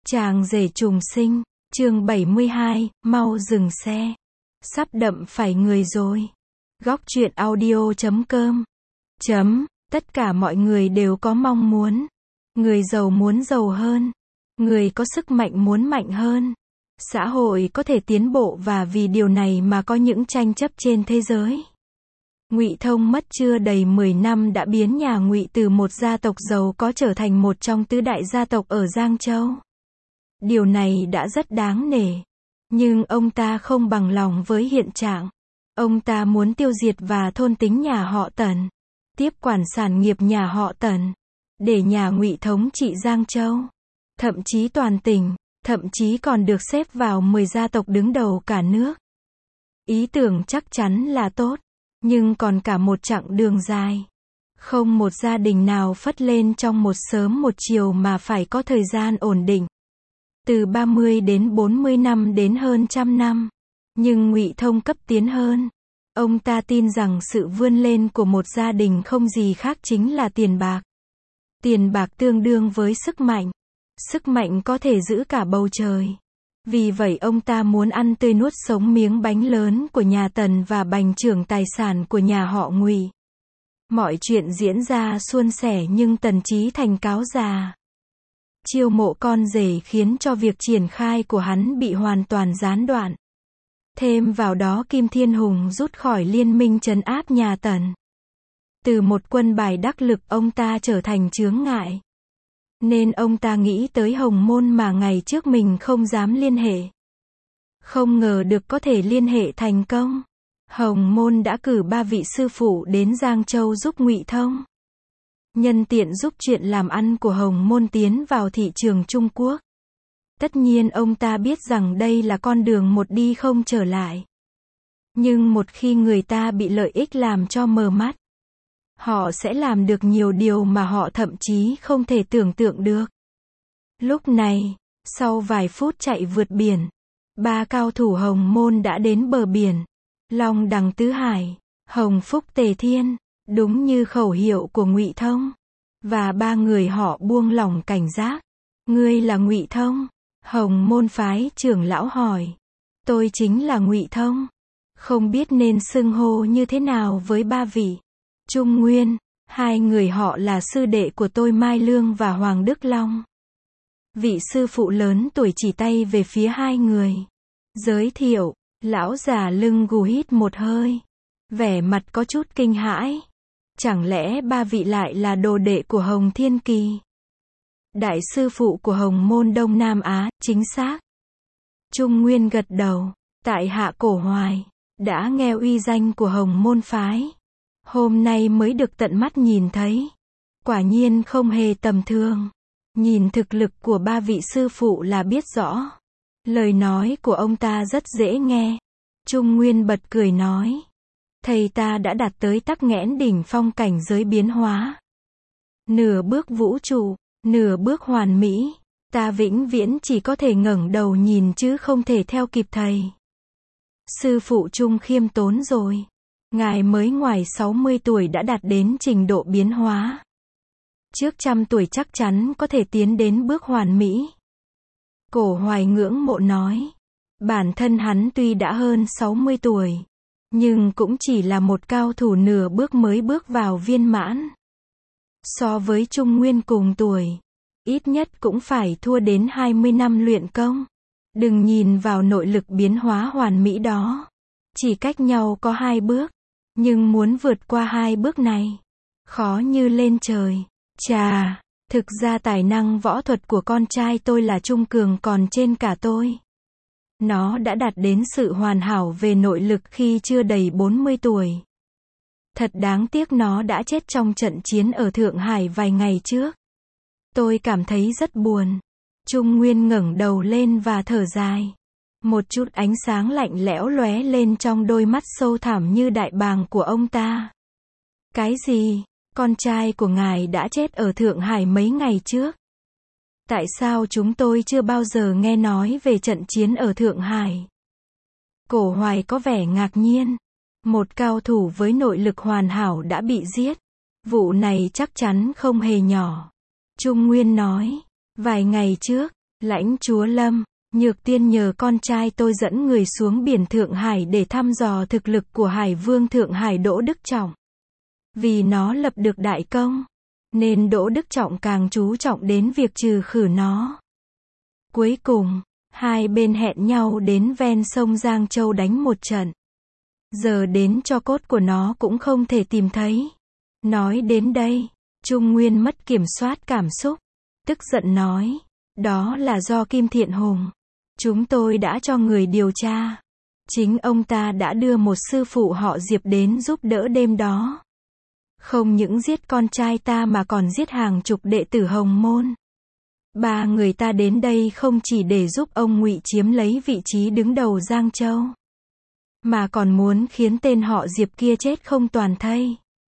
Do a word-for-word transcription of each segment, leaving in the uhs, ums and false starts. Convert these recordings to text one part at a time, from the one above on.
Chàng rể trùng sinh, chương bảy mươi hai, mau dừng xe. Sắp đậm phải người rồi. Góc truyện audio chấm com. Chấm, tất cả mọi người đều có mong muốn. Người giàu muốn giàu hơn. Người có sức mạnh muốn mạnh hơn. Xã hội có thể tiến bộ và vì điều này mà có những tranh chấp trên thế giới. Ngụy Thông mất chưa đầy mười năm đã biến nhà Ngụy từ một gia tộc giàu có trở thành một trong tứ đại gia tộc ở Giang Châu. Điều này đã rất đáng nể. Nhưng ông ta không bằng lòng với hiện trạng. Ông ta muốn tiêu diệt và thôn tính nhà họ Tần. Tiếp quản sản nghiệp nhà họ Tần. Để nhà Ngụy thống trị Giang Châu. Thậm chí toàn tỉnh. Thậm chí còn được xếp vào mười gia tộc đứng đầu cả nước. Ý tưởng chắc chắn là tốt. Nhưng còn cả một chặng đường dài. Không một gia đình nào phất lên trong một sớm một chiều mà phải có thời gian ổn định. Từ ba mươi đến bốn mươi năm đến hơn trăm năm. Nhưng Ngụy Thông cấp tiến hơn. Ông ta tin rằng sự vươn lên của một gia đình không gì khác chính là tiền bạc. Tiền bạc tương đương với sức mạnh. Sức mạnh có thể giữ cả bầu trời. Vì vậy ông ta muốn ăn tươi nuốt sống miếng bánh lớn của nhà Tần và bành trưởng tài sản của nhà họ Ngụy. Mọi chuyện diễn ra suôn sẻ nhưng Tần Chí Thành cáo già. Chiêu mộ con rể khiến cho việc triển khai của hắn bị hoàn toàn gián đoạn. Thêm vào đó Kim Thiên Hùng rút khỏi liên minh trấn áp nhà Tần. Từ một quân bài đắc lực ông ta trở thành chướng ngại. Nên ông ta nghĩ tới Hồng Môn mà ngày trước mình không dám liên hệ. Không ngờ được có thể liên hệ thành công. Hồng Môn đã cử ba vị sư phụ đến Giang Châu giúp Ngụy Thông. Nhân tiện giúp chuyện làm ăn của Hồng Môn tiến vào thị trường Trung Quốc. Tất nhiên ông ta biết rằng đây là con đường một đi không trở lại. Nhưng một khi người ta bị lợi ích làm cho mờ mắt, họ sẽ làm được nhiều điều mà họ thậm chí không thể tưởng tượng được. Lúc này, sau vài phút chạy vượt biển, ba cao thủ Hồng Môn đã đến bờ biển. Long Đằng Tứ Hải, Hồng Phúc Tề Thiên, đúng như khẩu hiệu của Ngụy Thông. Và ba người họ buông lỏng cảnh giác. Ngươi là Ngụy Thông? Hồng Môn phái trưởng lão hỏi. Tôi chính là Ngụy Thông. Không biết nên xưng hô như thế nào với ba vị. Trung Nguyên, hai người họ là sư đệ của tôi Mai Lương và Hoàng Đức Long. Vị sư phụ lớn tuổi chỉ tay về phía hai người. Giới thiệu, lão già lưng gù hít một hơi. Vẻ mặt có chút kinh hãi. Chẳng lẽ ba vị lại là đồ đệ của Hồng Thiên Kỳ? Đại sư phụ của Hồng Môn Đông Nam Á, chính xác. Trung Nguyên gật đầu, tại hạ Cổ Hoài, đã nghe uy danh của Hồng Môn phái. Hôm nay mới được tận mắt nhìn thấy. Quả nhiên không hề tầm thường. Nhìn thực lực của ba vị sư phụ là biết rõ. Lời nói của ông ta rất dễ nghe. Trung Nguyên bật cười nói. Thầy ta đã đạt tới tắc nghẽn đỉnh phong cảnh giới biến hóa. Nửa bước vũ trụ, nửa bước hoàn mỹ. Ta vĩnh viễn chỉ có thể ngẩng đầu nhìn chứ không thể theo kịp thầy. Sư phụ Trung khiêm tốn rồi. Ngài mới ngoài sáu mươi tuổi đã đạt đến trình độ biến hóa. Trước trăm tuổi chắc chắn có thể tiến đến bước hoàn mỹ. Cổ Hoài ngưỡng mộ nói. Bản thân hắn tuy đã hơn sáu mươi tuổi. Nhưng cũng chỉ là một cao thủ nửa bước mới bước vào viên mãn. So với Trung Nguyên cùng tuổi, ít nhất cũng phải thua đến hai mươi năm luyện công. Đừng nhìn vào nội lực biến hóa hoàn mỹ đó. Chỉ cách nhau có hai bước. Nhưng muốn vượt qua hai bước này, khó như lên trời. Chà, thực ra tài năng võ thuật của con trai tôi là Trung Cường còn trên cả tôi. Nó đã đạt đến sự hoàn hảo về nội lực khi chưa đầy bốn mươi tuổi. Thật đáng tiếc nó đã chết trong trận chiến ở Thượng Hải vài ngày trước. Tôi cảm thấy rất buồn. Trung Nguyên ngẩng đầu lên và thở dài. Một chút ánh sáng lạnh lẽo lóe lên trong đôi mắt sâu thẳm như đại bàng của ông ta. Cái gì? Con trai của ngài đã chết ở Thượng Hải mấy ngày trước. Tại sao chúng tôi chưa bao giờ nghe nói về trận chiến ở Thượng Hải? Cổ Hoài có vẻ ngạc nhiên. Một cao thủ với nội lực hoàn hảo đã bị giết. Vụ này chắc chắn không hề nhỏ. Trung Nguyên nói. Vài ngày trước, Lãnh chúa Lâm, Nhược Tiên nhờ con trai tôi dẫn người xuống biển Thượng Hải để thăm dò thực lực của Hải Vương Thượng Hải Đỗ Đức Trọng. Vì nó lập được đại công, nên Đỗ Đức Trọng càng chú trọng đến việc trừ khử nó. Cuối cùng, hai bên hẹn nhau đến ven sông Giang Châu đánh một trận. Giờ đến tro cốt của nó cũng không thể tìm thấy. Nói đến đây, Trung Nguyên mất kiểm soát cảm xúc, tức giận nói, đó là do Kim Thiện Hùng. Chúng tôi đã cho người điều tra. Chính ông ta đã đưa một sư phụ họ Diệp đến giúp đỡ đêm đó. Không những giết con trai ta mà còn giết hàng chục đệ tử Hồng Môn. Ba người ta đến đây không chỉ để giúp ông Ngụy chiếm lấy vị trí đứng đầu Giang Châu, mà còn muốn khiến tên họ Diệp kia chết không toàn thây.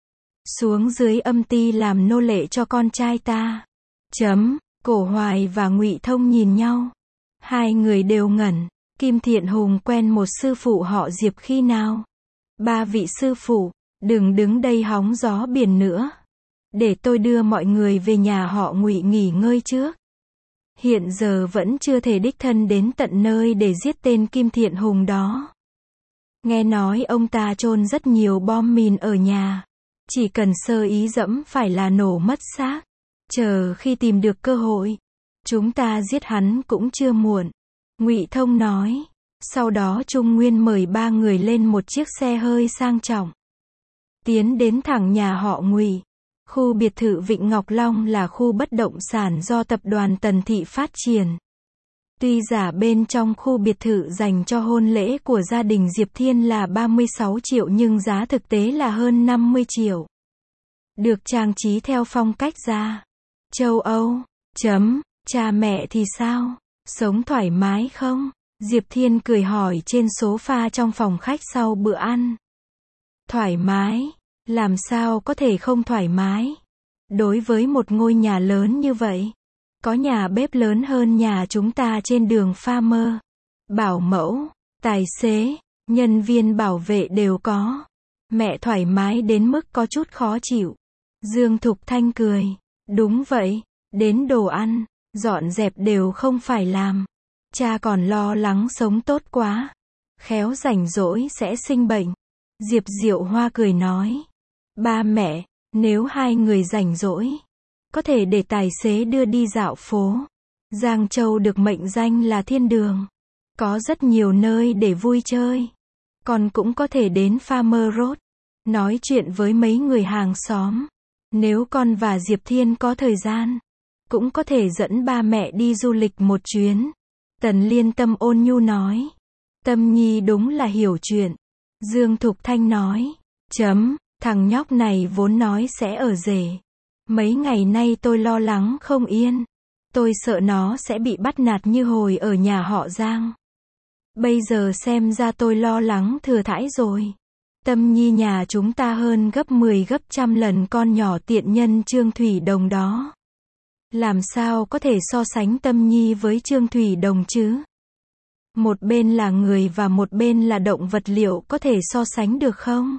Xuống dưới âm ti làm nô lệ cho con trai ta. Chấm, Cổ Hoài và Ngụy Thông nhìn nhau. Hai người đều ngẩn. Kim Thiện Hùng quen một sư phụ họ Diệp khi nào? Ba vị sư phụ, đừng đứng đây hóng gió biển nữa. Để tôi đưa mọi người về nhà họ Ngụy nghỉ ngơi trước. Hiện giờ vẫn chưa thể đích thân đến tận nơi để giết tên Kim Thiện Hùng đó. Nghe nói ông ta chôn rất nhiều bom mìn ở nhà. Chỉ cần sơ ý dẫm phải là nổ mất xác. Chờ khi tìm được cơ hội, chúng ta giết hắn cũng chưa muộn. Ngụy Thông nói. Sau đó Trung Nguyên mời ba người lên một chiếc xe hơi sang trọng. Tiến đến thẳng nhà họ Ngụy. Khu biệt thự Vịnh Ngọc Long là khu bất động sản do tập đoàn Tần Thị phát triển. Tuy giả bên trong khu biệt thự dành cho hôn lễ của gia đình Diệp Thiên là ba mươi sáu triệu nhưng giá thực tế là hơn năm mươi triệu. Được trang trí theo phong cách gia châu Âu. Chấm, cha mẹ thì sao? Sống thoải mái không? Diệp Thiên cười hỏi trên sofa trong phòng khách sau bữa ăn. Thoải mái? Làm sao có thể không thoải mái? Đối với một ngôi nhà lớn như vậy, có nhà bếp lớn hơn nhà chúng ta trên đường Farmer. Bảo mẫu, tài xế, nhân viên bảo vệ đều có. Mẹ thoải mái đến mức có chút khó chịu. Dương Thục Thanh cười. Đúng vậy, đến đồ ăn, dọn dẹp đều không phải làm. Cha còn lo lắng sống tốt quá. Khéo rảnh rỗi sẽ sinh bệnh. Diệp Diệu Hoa cười nói. Ba mẹ, nếu hai người rảnh rỗi, có thể để tài xế đưa đi dạo phố. Giang Châu được mệnh danh là thiên đường. Có rất nhiều nơi để vui chơi. Con cũng có thể đến Farmer Road, nói chuyện với mấy người hàng xóm. Nếu con và Diệp Thiên có thời gian, cũng có thể dẫn ba mẹ đi du lịch một chuyến. Tần Liên Tâm ôn nhu nói. Tâm Nhi đúng là hiểu chuyện. Dương Thục Thanh nói. Chấm, thằng nhóc này vốn nói sẽ ở rể. Mấy ngày nay tôi lo lắng không yên. Tôi sợ nó sẽ bị bắt nạt như hồi ở nhà họ Giang. Bây giờ xem ra tôi lo lắng thừa thãi rồi. Tâm Nhi nhà chúng ta hơn gấp mười gấp trăm lần con nhỏ tiện nhân Trương Thủy Đồng đó. Làm sao có thể so sánh Tâm Nhi với Trương Thủy Đồng chứ? Một bên là người và một bên là động vật, liệu có thể so sánh được không?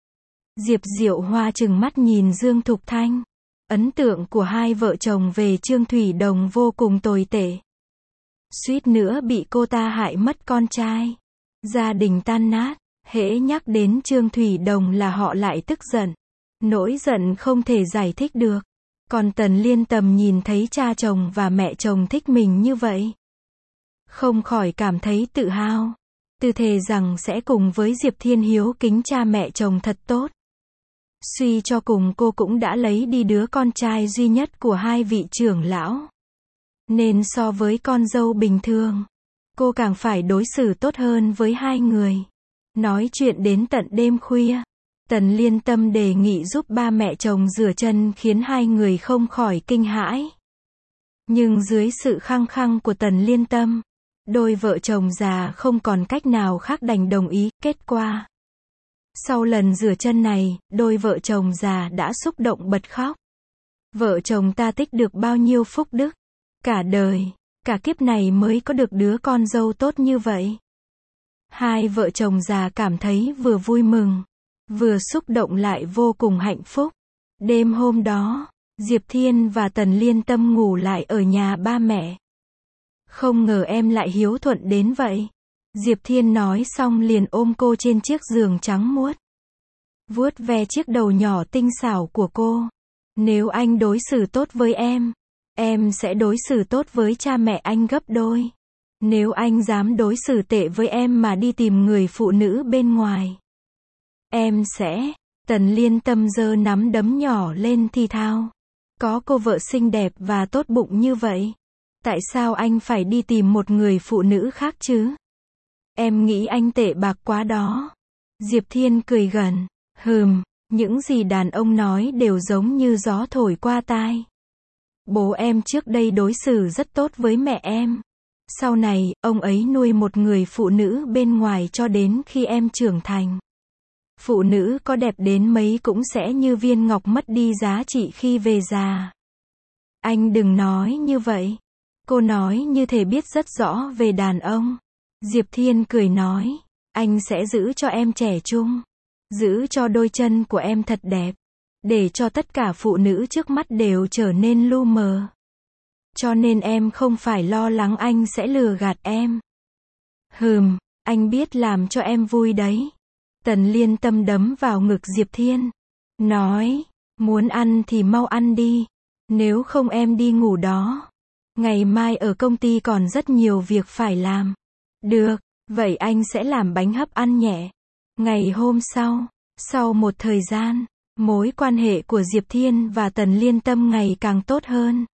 Diệp Diệu Hoa trừng mắt nhìn Dương Thục Thanh. Ấn tượng của hai vợ chồng về Trương Thủy Đồng vô cùng tồi tệ. Suýt nữa bị cô ta hại mất con trai. Gia đình tan nát. Hễ nhắc đến Trương Thủy Đồng là họ lại tức giận. Nỗi giận không thể giải thích được. Còn Tần Liên Tầm nhìn thấy cha chồng và mẹ chồng thích mình như vậy, không khỏi cảm thấy tự hào. Tự thề rằng sẽ cùng với Diệp Thiên hiếu kính cha mẹ chồng thật tốt. Suy cho cùng cô cũng đã lấy đi đứa con trai duy nhất của hai vị trưởng lão. Nên so với con dâu bình thường, cô càng phải đối xử tốt hơn với hai người. Nói chuyện đến tận đêm khuya, Tần Liên Tâm đề nghị giúp ba mẹ chồng rửa chân khiến hai người không khỏi kinh hãi. Nhưng dưới sự khăng khăng của Tần Liên Tâm, đôi vợ chồng già không còn cách nào khác đành đồng ý. Kết quả, sau lần rửa chân này, đôi vợ chồng già đã xúc động bật khóc. Vợ chồng ta tích được bao nhiêu phúc đức, cả đời, cả kiếp này mới có được đứa con dâu tốt như vậy. Hai vợ chồng già cảm thấy vừa vui mừng, vừa xúc động lại vô cùng hạnh phúc. Đêm hôm đó, Diệp Thiên và Tần Liên Tâm ngủ lại ở nhà ba mẹ. Không ngờ em lại hiếu thuận đến vậy. Diệp Thiên nói xong liền ôm cô trên chiếc giường trắng muốt. Vuốt ve chiếc đầu nhỏ tinh xảo của cô. Nếu anh đối xử tốt với em, em sẽ đối xử tốt với cha mẹ anh gấp đôi. Nếu anh dám đối xử tệ với em mà đi tìm người phụ nữ bên ngoài, em sẽ... Tần Liên Tâm giơ nắm đấm nhỏ lên thì thào. Có cô vợ xinh đẹp và tốt bụng như vậy, tại sao anh phải đi tìm một người phụ nữ khác chứ? Em nghĩ anh tệ bạc quá đó. Diệp Thiên cười gằn. Hừm, những gì đàn ông nói đều giống như gió thổi qua tai. Bố em trước đây đối xử rất tốt với mẹ em. Sau này, ông ấy nuôi một người phụ nữ bên ngoài cho đến khi em trưởng thành. Phụ nữ có đẹp đến mấy cũng sẽ như viên ngọc mất đi giá trị khi về già. Anh đừng nói như vậy. Cô nói như thể biết rất rõ về đàn ông. Diệp Thiên cười nói, anh sẽ giữ cho em trẻ trung. Giữ cho đôi chân của em thật đẹp. Để cho tất cả phụ nữ trước mắt đều trở nên lu mờ. Cho nên em không phải lo lắng anh sẽ lừa gạt em. Hừm, anh biết làm cho em vui đấy. Tần Liên Tâm đấm vào ngực Diệp Thiên. Nói, muốn ăn thì mau ăn đi. Nếu không em đi ngủ đó. Ngày mai ở công ty còn rất nhiều việc phải làm. Được, vậy anh sẽ làm bánh hấp ăn nhẹ. Ngày hôm sau, sau một thời gian, mối quan hệ của Diệp Thiên và Tần Liên Tâm ngày càng tốt hơn.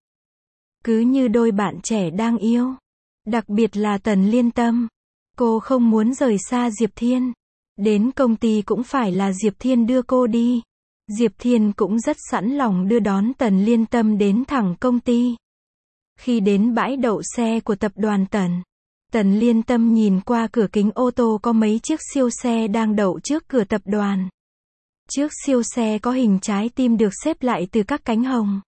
Cứ như đôi bạn trẻ đang yêu. Đặc biệt là Tần Liên Tâm. Cô không muốn rời xa Diệp Thiên. Đến công ty cũng phải là Diệp Thiên đưa cô đi. Diệp Thiên cũng rất sẵn lòng đưa đón Tần Liên Tâm đến thẳng công ty. Khi đến bãi đậu xe của tập đoàn Tần, Tần Liên Tâm nhìn qua cửa kính ô tô có mấy chiếc siêu xe đang đậu trước cửa tập đoàn. Trước siêu xe có hình trái tim được xếp lại từ các cánh hồng.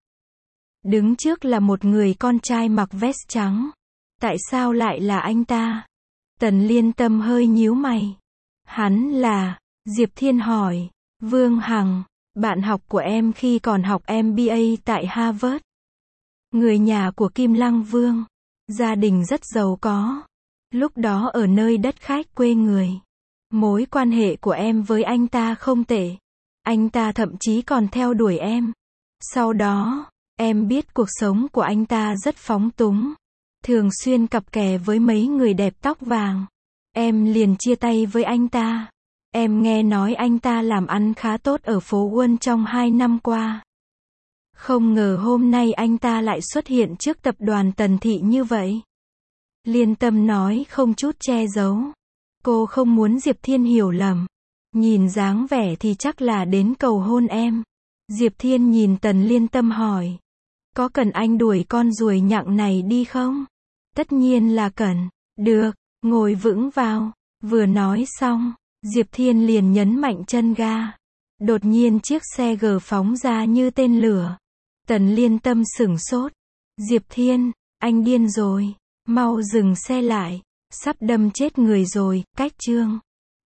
Đứng trước là một người con trai mặc vest trắng. Tại sao lại là anh ta? Tần Liên Tâm hơi nhíu mày. Hắn là... Diệp Thiên hỏi. Vương Hằng, bạn học của em khi còn học em bê a tại Harvard. Người nhà của Kim Lăng Vương. Gia đình rất giàu có. Lúc đó ở nơi đất khách quê người. Mối quan hệ của em với anh ta không tệ. Anh ta thậm chí còn theo đuổi em. Sau đó, em biết cuộc sống của anh ta rất phóng túng. Thường xuyên cặp kè với mấy người đẹp tóc vàng. Em liền chia tay với anh ta. Em nghe nói anh ta làm ăn khá tốt ở phố Wall trong hai năm qua. Không ngờ hôm nay anh ta lại xuất hiện trước tập đoàn Tần Thị như vậy. Liên Tâm nói không chút che giấu. Cô không muốn Diệp Thiên hiểu lầm. Nhìn dáng vẻ thì chắc là đến cầu hôn em. Diệp Thiên nhìn Tần Liên Tâm hỏi. Có cần anh đuổi con ruồi nhặng này đi không? Tất nhiên là cần. Được, ngồi vững vào. Vừa nói xong, Diệp Thiên liền nhấn mạnh chân ga. Đột nhiên chiếc xe G phóng ra như tên lửa. Tần Liên Tâm sửng sốt. Diệp Thiên, anh điên rồi. Mau dừng xe lại. Sắp đâm chết người rồi. Cách chương